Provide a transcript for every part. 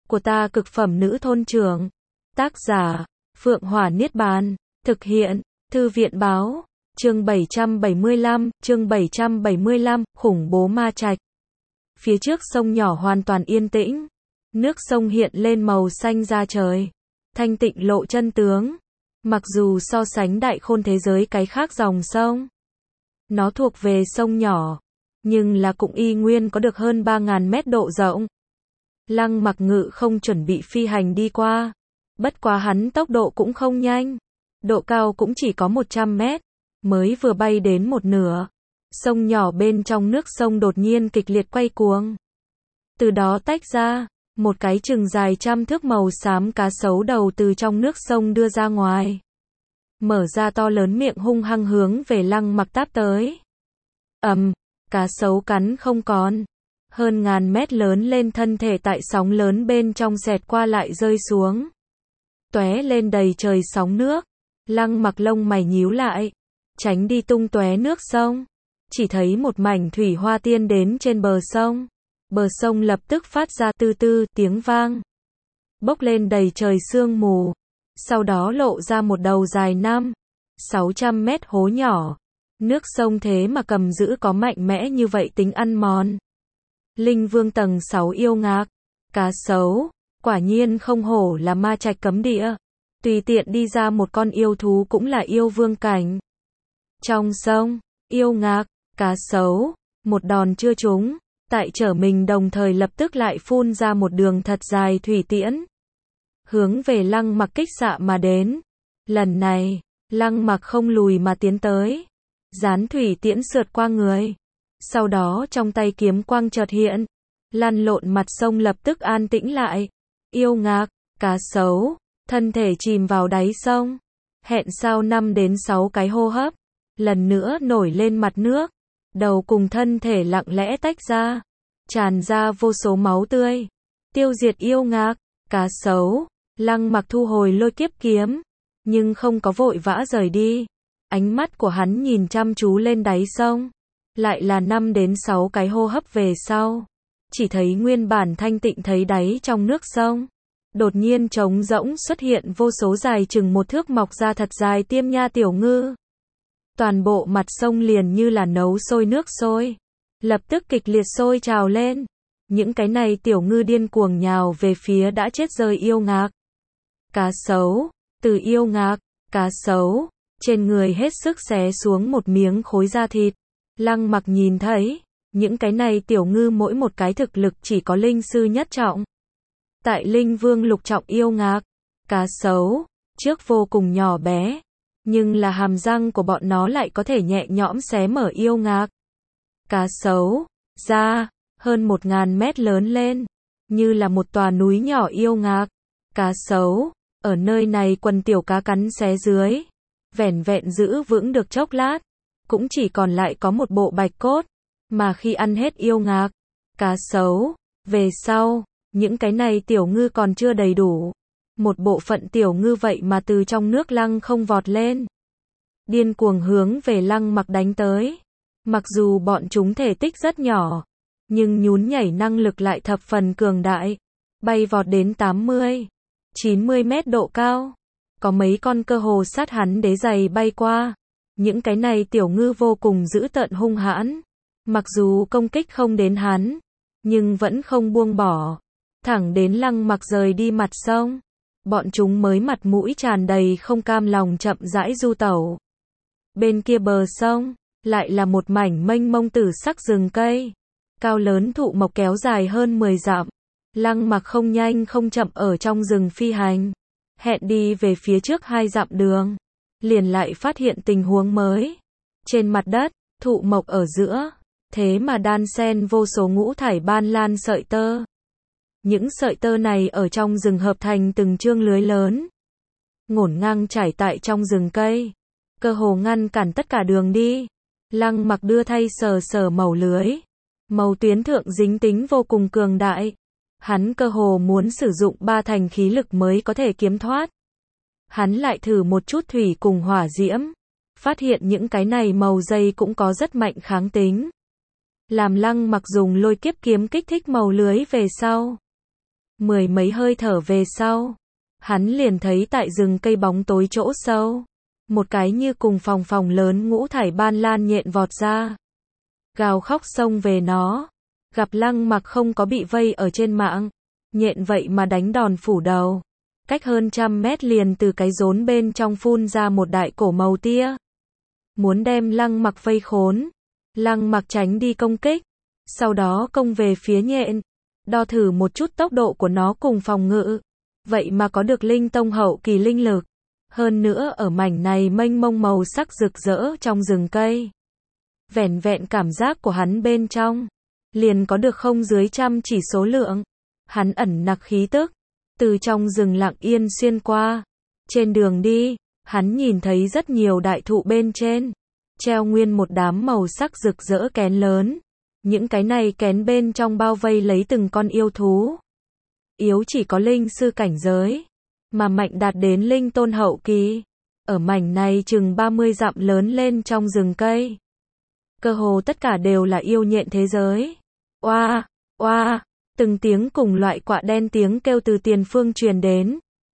của ta cực phẩm nữ thôn trưởng. Tác giả, Phượng Hỏa Niết Bàn. Thực hiện, Thư viện báo. Chương 775, khủng bố ma trạch. Phía trước sông nhỏ hoàn toàn yên tĩnh. Nước sông hiện lên màu xanh da trời. Thanh tịnh lộ chân tướng. Mặc dù so sánh đại khôn thế giới cái khác dòng sông, nó thuộc về sông nhỏ, nhưng là cũng y nguyên có được hơn 3.000 mét độ rộng. Lăng Mặc Ngự không chuẩn bị phi hành đi qua. Bất quá hắn tốc độ cũng không nhanh. Độ cao cũng chỉ có 100 mét. Mới vừa bay đến một nửa. Sông nhỏ bên trong nước sông đột nhiên kịch liệt quay cuồng. Từ đó tách ra, một cái chừng dài 100 thước màu xám cá sấu đầu từ trong nước sông đưa ra ngoài. Mở ra to lớn miệng hung hăng hướng về Lăng Mặc táp tới. Cá sấu cắn không còn. Hơn ngàn mét lớn lên thân thể tại sóng lớn bên trong xẹt qua lại rơi xuống. Tóe lên đầy trời sóng nước. Lăng Mặc lông mày nhíu lại. Tránh đi tung tóe nước sông. Chỉ thấy một mảnh thủy hoa tiên đến trên bờ sông. Bờ sông lập tức phát ra tư tư tiếng vang. Bốc lên đầy trời sương mù. Sau đó lộ ra một đầu dài 500-600 mét hố nhỏ. Nước sông thế mà cầm giữ có mạnh mẽ như vậy tính ăn mòn. Linh Vương tầng 6 yêu ngạc. Cá sấu, quả nhiên không hổ là ma trạch cấm địa. Tùy tiện đi ra một con yêu thú cũng là yêu vương cảnh. Trong sông, yêu ngạc, cá sấu, một đòn chưa trúng, tại trở mình đồng thời lập tức lại phun ra một đường thật dài thủy tiễn. Hướng về Lăng Mặc kích xạ mà đến. Lần này, Lăng Mặc không lùi mà tiến tới. Dán thủy tiễn sượt qua người. Sau đó trong tay kiếm quang chợt hiện. Lăn lộn mặt sông lập tức an tĩnh lại. Yêu ngạc, cá sấu, thân thể chìm vào đáy sông. Hẹn sau 5 đến 6 cái hô hấp. Lần nữa nổi lên mặt nước. Đầu cùng thân thể lặng lẽ tách ra. Tràn ra vô số máu tươi. Tiêu diệt yêu ngạc, cá sấu. Lăng Mặc thu hồi lôi kiếp kiếm. Nhưng không có vội vã rời đi. Ánh mắt của hắn nhìn chăm chú lên đáy sông. Lại là 5 đến 6 cái hô hấp về sau. Chỉ thấy nguyên bản thanh tịnh thấy đáy trong nước sông. Đột nhiên trống rỗng xuất hiện vô số dài chừng 1 thước mọc ra thật dài tiêm nha tiểu ngư. Toàn bộ mặt sông liền như là nấu sôi nước sôi. Lập tức kịch liệt sôi trào lên. Những cái này tiểu ngư điên cuồng nhào về phía đã chết rơi yêu ngạc. Cá sấu, từ yêu ngạc, cá sấu, trên người hết sức xé xuống một miếng khối da thịt. Lăng Mặc nhìn thấy, những cái này tiểu ngư mỗi một cái thực lực chỉ có linh sư nhất trọng. Tại Linh Vương lục trọng yêu ngạc, cá sấu, trước vô cùng nhỏ bé. Nhưng là hàm răng của bọn nó lại có thể nhẹ nhõm xé mở yêu ngạc. Cá sấu, ra, hơn 1.000 mét lớn lên, như là một tòa núi nhỏ yêu ngạc. Cá sấu, ở nơi này quần tiểu cá cắn xé dưới. Vẻn vẹn giữ vững được chốc lát. Cũng chỉ còn lại có một bộ bạch cốt. Mà khi ăn hết yêu ngạc, cá sấu, về sau, những cái này tiểu ngư còn chưa đầy đủ. Một bộ phận tiểu ngư vậy mà từ trong nước lăng không vọt lên. Điên cuồng hướng về Lăng Mặc đánh tới. Mặc dù bọn chúng thể tích rất nhỏ, nhưng nhún nhảy năng lực lại thập phần cường đại. Bay vọt đến 80-90 mét độ cao. Có mấy con cơ hồ sát hắn đế giày bay qua. Những cái này tiểu ngư vô cùng dữ tợn hung hãn. Mặc dù công kích không đến hắn, nhưng vẫn không buông bỏ. Thẳng đến Lăng Mặc rời đi mặt sông. Bọn chúng mới mặt mũi tràn đầy không cam lòng chậm rãi du tẩu. Bên kia bờ sông, lại là một mảnh mênh mông tử sắc rừng cây. Cao lớn thụ mộc kéo dài hơn 10 dặm. Lăng Mặc không nhanh không chậm ở trong rừng phi hành. Hẹn đi về phía trước 2 dặm đường. Liền lại phát hiện tình huống mới. Trên mặt đất, thụ mộc ở giữa. Thế mà đan xen vô số ngũ thải ban lan sợi tơ. Những sợi tơ này ở trong rừng hợp thành từng chương lưới lớn. Ngổn ngang trải tại trong rừng cây. Cơ hồ ngăn cản tất cả đường đi. Lăng Mặc đưa thay sờ sờ mẩu lưới. Màu tuyến thượng dính tính vô cùng cường đại. Hắn cơ hồ muốn sử dụng 3 thành khí lực mới có thể kiếm thoát. Hắn lại thử một chút thủy cùng hỏa diễm. Phát hiện những cái này màu dây cũng có rất mạnh kháng tính. Làm Lăng Mặc dùng lôi kiếp kiếm kích thích màu lưới về sau. Mười mấy hơi thở về sau, hắn liền thấy tại rừng cây bóng tối chỗ sâu, một cái như cùng phòng lớn ngũ thải ban lan nhện vọt ra. Gào khóc xông về nó, gặp Lăng Mặc không có bị vây ở trên mạng, nhện vậy mà đánh đòn phủ đầu. Cách hơn 100 mét liền từ cái rốn bên trong phun ra một đại cổ màu tia. Muốn đem Lăng Mặc vây khốn. Lăng Mặc tránh đi công kích, sau đó công về phía nhện, đo thử một chút tốc độ của nó cùng phòng ngự. Vậy mà có được linh tông hậu kỳ linh lực. Hơn nữa ở mảnh này mênh mông màu sắc rực rỡ trong rừng cây. Vẻn vẹn cảm giác của hắn bên trong, liền có được không dưới 100 chỉ số lượng. Hắn ẩn nặc khí tức, từ trong rừng lặng yên xuyên qua. Trên đường đi, hắn nhìn thấy rất nhiều đại thụ bên trên, treo nguyên một đám màu sắc rực rỡ kén lớn. Những cái này kén bên trong bao vây lấy từng con yêu thú. Yếu chỉ có linh sư cảnh giới, mà mạnh đạt đến linh tôn hậu kỳ. Ở mảnh này chừng 30 dặm lớn lên trong rừng cây. Cơ hồ tất cả đều là yêu nhện thế giới. Oa, oa, từng tiếng cùng loại quạ đen tiếng kêu từ tiền phương truyền đến.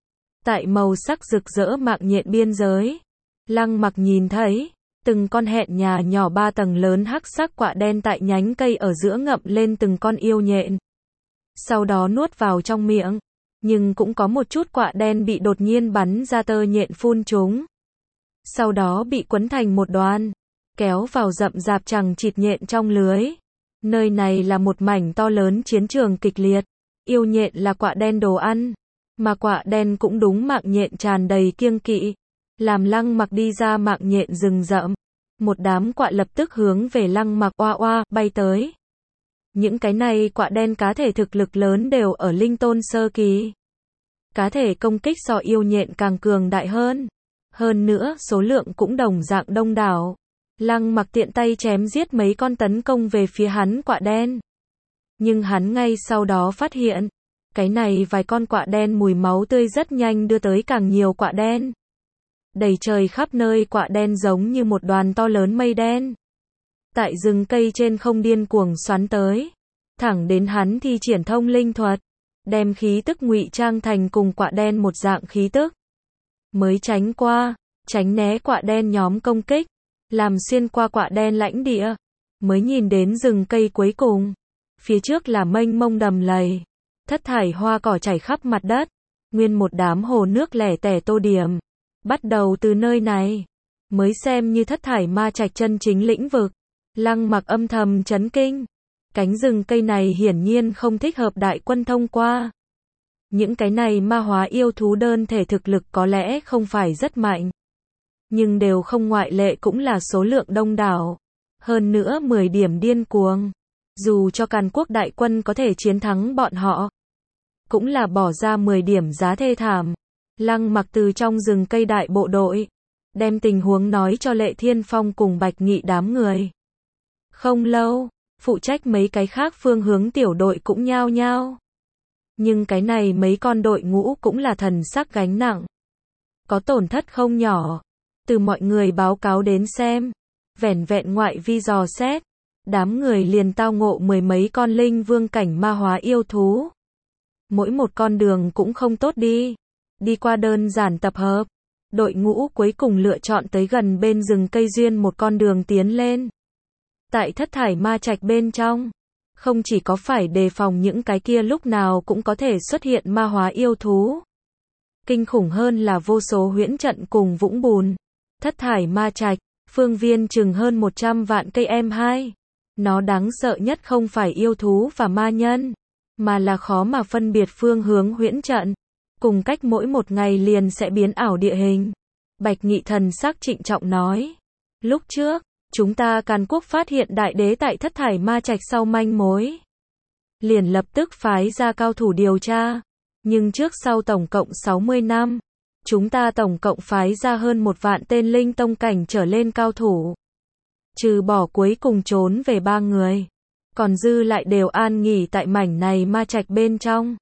Tại màu sắc rực rỡ mạng nhện biên giới, Lăng Mặc nhìn thấy từng con hẹn nhà nhỏ 3 tầng lớn hắc sắc quạ đen tại nhánh cây ở giữa ngậm lên từng con yêu nhện. Sau đó nuốt vào trong miệng, nhưng cũng có một chút quạ đen bị đột nhiên bắn ra tơ nhện phun chúng. Sau đó bị quấn thành một đoàn, kéo vào rậm rạp chằng chịt nhện trong lưới. Nơi này là một mảnh to lớn chiến trường kịch liệt. Yêu nhện là quạ đen đồ ăn, mà quạ đen cũng đúng mạng nhện tràn đầy kiêng kỵ. Làm Lăng Mặc đi ra mạng nhện rừng rậm, một đám quạ lập tức hướng về Lăng Mặc oa oa bay tới. Những cái này quạ đen cá thể thực lực lớn đều ở linh tôn sơ kỳ. Cá thể công kích so yêu nhện càng cường đại hơn. Hơn nữa số lượng cũng đồng dạng đông đảo. Lăng Mặc tiện tay chém giết mấy con tấn công về phía hắn quạ đen. Nhưng hắn ngay sau đó phát hiện, cái này vài con quạ đen mùi máu tươi rất nhanh đưa tới càng nhiều quạ đen. Đầy trời khắp nơi quạ đen giống như một đoàn to lớn mây đen. Tại rừng cây trên không điên cuồng xoắn tới. Thẳng đến hắn thi triển thông linh thuật, đem khí tức ngụy trang thành cùng quạ đen một dạng khí tức. Mới tránh né quạ đen nhóm công kích, làm xuyên qua quạ đen lãnh địa, mới nhìn đến rừng cây cuối cùng. Phía trước là mênh mông đầm lầy, thất thải hoa cỏ chảy khắp mặt đất, nguyên một đám hồ nước lẻ tẻ tô điểm. Bắt đầu từ nơi này, mới xem như thất thải ma trạch chân chính lĩnh vực. Lăng Mặc âm thầm chấn kinh. Cánh rừng cây này hiển nhiên không thích hợp đại quân thông qua. Những cái này ma hóa yêu thú đơn thể thực lực có lẽ không phải rất mạnh, nhưng đều không ngoại lệ cũng là số lượng đông đảo. Hơn nữa 10 điểm điên cuồng. Dù cho Càn Quốc đại quân có thể chiến thắng bọn họ, cũng là bỏ ra 10 điểm giá thê thảm. Lăng Mặc từ trong rừng cây đại bộ đội, đem tình huống nói cho Lệ Thiên Phong cùng Bạch Nghị đám người. Không lâu, phụ trách mấy cái khác phương hướng tiểu đội cũng nhao nhao. Nhưng cái này mấy con đội ngũ cũng là thần sắc gánh nặng. Có tổn thất không nhỏ. Từ mọi người báo cáo đến xem, vẻn vẹn ngoại vi dò xét, đám người liền tao ngộ 10 mấy con linh vương cảnh ma hóa yêu thú. Mỗi một con đường cũng không tốt đi. Đi qua đơn giản tập hợp, đội ngũ cuối cùng lựa chọn tới gần bên rừng cây duyên một con đường tiến lên. Tại thất thải ma trạch bên trong, không chỉ có phải đề phòng những cái kia lúc nào cũng có thể xuất hiện ma hóa yêu thú. Kinh khủng hơn là vô số huyễn trận cùng vũng bùn. Thất thải ma trạch, phương viên chừng hơn 100 vạn cây M2. Nó đáng sợ nhất không phải yêu thú và ma nhân, mà là khó mà phân biệt phương hướng huyễn trận. Cùng cách mỗi một ngày liền sẽ biến ảo địa hình. Bạch Nghị thần sắc trịnh trọng nói. Lúc trước, chúng ta Càn Quốc phát hiện đại đế tại thất thải ma trạch sau manh mối. Liền lập tức phái ra cao thủ điều tra. Nhưng trước sau tổng cộng 60 năm, chúng ta tổng cộng phái ra hơn 1 vạn tên linh tông cảnh trở lên cao thủ. Trừ bỏ cuối cùng trốn về 3 người. Còn dư lại đều an nghỉ tại mảnh này ma trạch bên trong.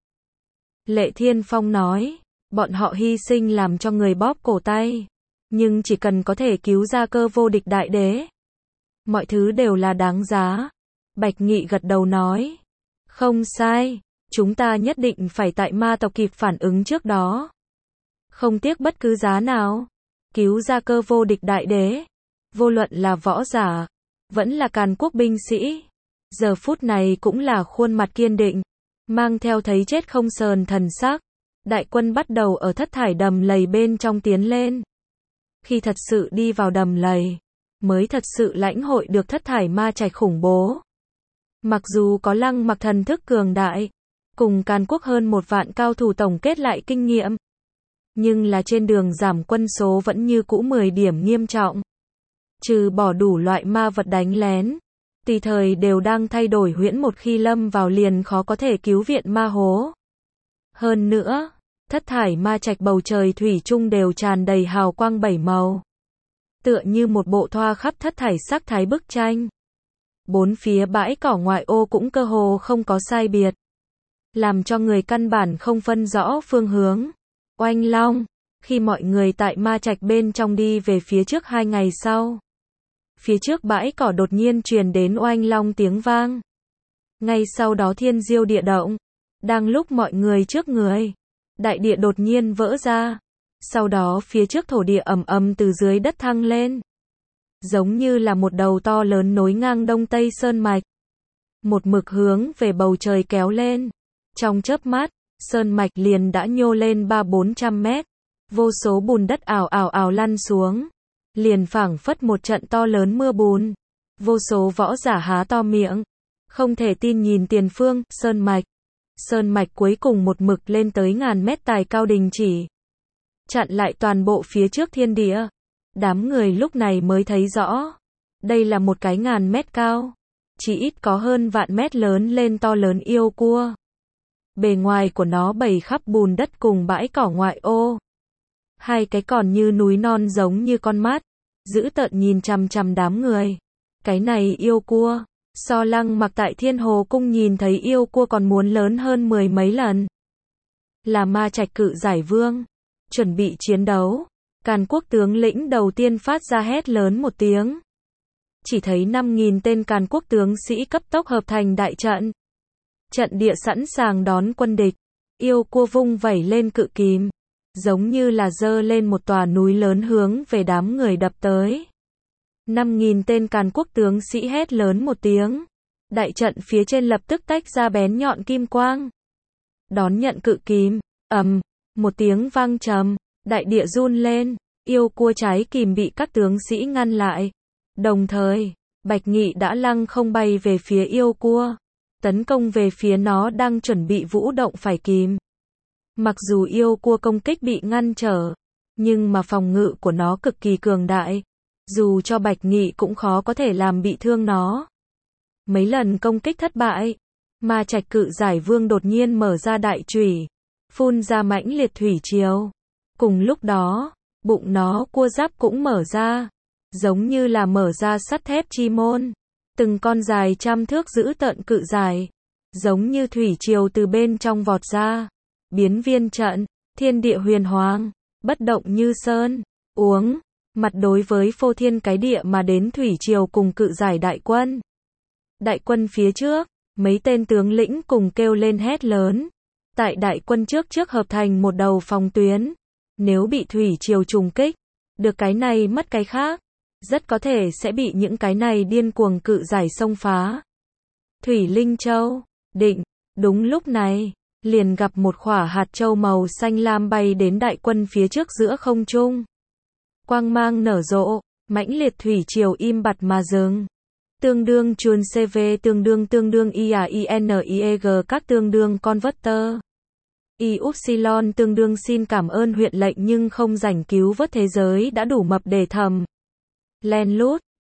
Lệ Thiên Phong nói, bọn họ hy sinh làm cho người bóp cổ tay. Nhưng chỉ cần có thể cứu ra cơ vô địch đại đế, mọi thứ đều là đáng giá. Bạch Nghị gật đầu nói, không sai, chúng ta nhất định phải tại ma tộc kịp phản ứng trước đó. Không tiếc bất cứ giá nào. Cứu ra Cơ Vô Địch đại đế. Vô luận là võ giả, vẫn là Càn Quốc binh sĩ. Giờ phút này cũng là khuôn mặt kiên định, mang theo thấy chết không sờn thần sắc. Đại quân bắt đầu ở thất thải đầm lầy bên trong tiến lên. Khi thật sự đi vào đầm lầy, mới thật sự lãnh hội được thất thải ma trạch khủng bố. Mặc dù có Lăng Mặc thần thức cường đại, cùng Càn Quốc hơn 1 vạn cao thủ tổng kết lại kinh nghiệm, nhưng là trên đường giảm quân số vẫn như cũ 10 điểm nghiêm trọng. Trừ bỏ đủ loại ma vật đánh lén, tùy thời đều đang thay đổi huyễn, một khi lâm vào liền khó có thể cứu viện ma hố. Hơn nữa, thất thải ma trạch bầu trời thủy chung đều tràn đầy hào quang 7 màu. Tựa như một bộ thoa khắp thất thải sắc thái bức tranh. Bốn phía bãi cỏ ngoại ô cũng cơ hồ không có sai biệt, làm cho người căn bản không phân rõ phương hướng. Oanh long, khi mọi người tại ma trạch bên trong đi về phía trước 2 ngày sau, phía trước bãi cỏ đột nhiên truyền đến oanh long tiếng vang. Ngay sau đó thiên diêu địa động, đang lúc mọi người trước người, đại địa đột nhiên vỡ ra. Sau đó phía trước thổ địa ầm ầm từ dưới đất thăng lên, giống như là một đầu to lớn nối ngang Đông Tây Sơn mạch, một mực hướng về bầu trời kéo lên. Trong chớp mắt, sơn mạch liền đã nhô lên 300-400 mét, vô số bùn đất ào ào ào lăn xuống, liền phảng phất một trận to lớn mưa bùn. Vô số võ giả há to miệng, không thể tin nhìn tiền phương. Sơn mạch cuối cùng một mực lên tới ngàn mét tài cao đình chỉ, chặn lại toàn bộ phía trước thiên địa. Đám người lúc này mới thấy rõ, đây là một cái ngàn mét cao, chỉ ít có hơn vạn mét lớn lên to lớn yêu cua. Bề ngoài của nó bày khắp bùn đất cùng bãi cỏ ngoại ô. 2 cái còn như núi non giống như con mắt, dữ tợn nhìn chằm chằm đám người. Cái này yêu cua, so Lăng Mặc tại Thiên Hồ Cung nhìn thấy yêu cua còn muốn lớn hơn 10 mấy lần. Là ma trạch cự giải vương, chuẩn bị chiến đấu. Càn Quốc tướng lĩnh đầu tiên phát ra hét lớn một tiếng. Chỉ thấy 5.000 tên Càn Quốc tướng sĩ cấp tốc hợp thành đại trận. Trận địa sẵn sàng đón quân địch. Yêu cua vung vẩy lên cự kìm, giống như là giơ lên một tòa núi lớn hướng về đám người đập tới. 5.000 tên Càn Quốc tướng sĩ hét lớn một tiếng. Đại trận phía trên lập tức tách ra bén nhọn kim quang, đón nhận cự kìm. Một tiếng vang trầm, đại địa run lên, yêu cua trái kìm bị các tướng sĩ ngăn lại. Đồng thời, Bạch Nghị đã lăng không bay về phía yêu cua, tấn công về phía nó đang chuẩn bị vũ động phải kìm. Mặc dù yêu cua công kích bị ngăn trở, nhưng mà phòng ngự của nó cực kỳ cường đại, dù cho Bạch Nghị cũng khó có thể làm bị thương nó. Mấy lần công kích thất bại, ma trạch cự giải vương đột nhiên mở ra đại chủy, phun ra mãnh liệt thủy triều. Cùng lúc đó, bụng nó cua giáp cũng mở ra, giống như là mở ra sắt thép chi môn. Từng con dài trăm thước dữ tợn cự dài, giống như thủy triều từ bên trong vọt ra. Biến viên trận, thiên địa huyền hoàng, bất động như sơn, uống, mặt đối với phô thiên cái địa mà đến thủy triều cùng cự giải đại quân. Đại quân phía trước, mấy tên tướng lĩnh cùng kêu lên hét lớn. Tại đại quân trước hợp thành một đầu phòng tuyến. Nếu bị thủy triều trùng kích, được cái này mất cái khác, rất có thể sẽ bị những cái này điên cuồng cự giải xông phá. Thủy Linh Châu, định, đúng lúc này, liền gặp một quả hạt châu màu xanh lam bay đến đại quân phía trước giữa không trung. Quang mang nở rộ, mãnh liệt thủy triều im bặt mà dừng. Tương đương chuồn CV tương đương IAINIEG các tương đương converter. Upsilon tương đương xin cảm ơn huyện lệnh nhưng không rảnh cứu vớt thế giới đã đủ mập để thầm. Len lút,